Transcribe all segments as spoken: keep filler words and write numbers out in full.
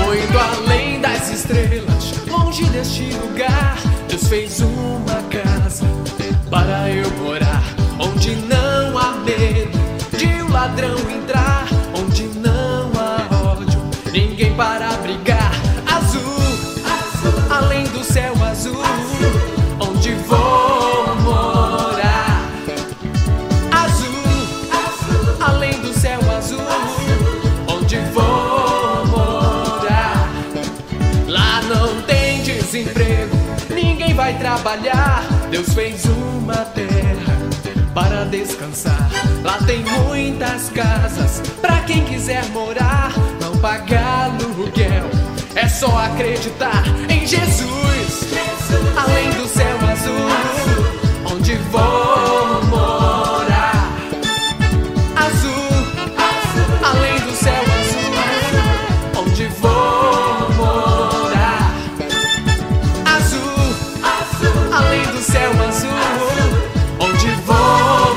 Muito além das estrelas, longe deste lugar, Deus fez uma casa para eu morar, onde não há medo de um ladrão entrar, onde não há ódio, ninguém para brigar. Azul, azul, além do céu azul, azul, onde vou morar. Azul, azul, além do céu azul, azul, onde vou morar. Lá não tem desemprego, ninguém vai trabalhar, Deus fez uma terra para descansar. Lá tem muitas casas pra quem quiser morar, não pagar aluguel, é só acreditar em Jesus. Além do céu azul, onde vou morar. Azul, além do céu azul, onde vou morar. Azul, além do céu azul, onde vou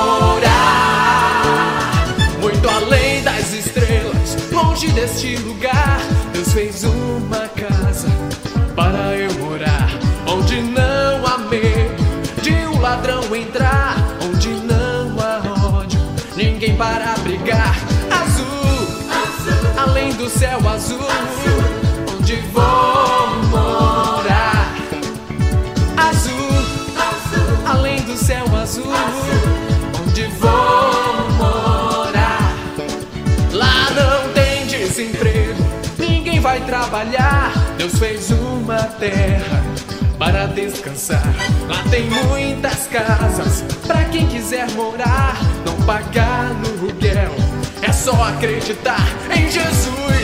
morar. Muito além das estrelas, longe deste lugar, Deus fez uma casa para eu morar, onde não há medo de um ladrão entrar, onde não há ódio, ninguém para brigar. Azul, azul, além do céu azul, azul, onde vou morar. Azul, azul, além do céu azul, azul, onde vou morar. Lá não tem desemprego, ninguém vai trabalhar, Deus fez uma terra para descansar. Lá tem muitas casas pra quem quiser morar, não pagar aluguel, é só acreditar em Jesus.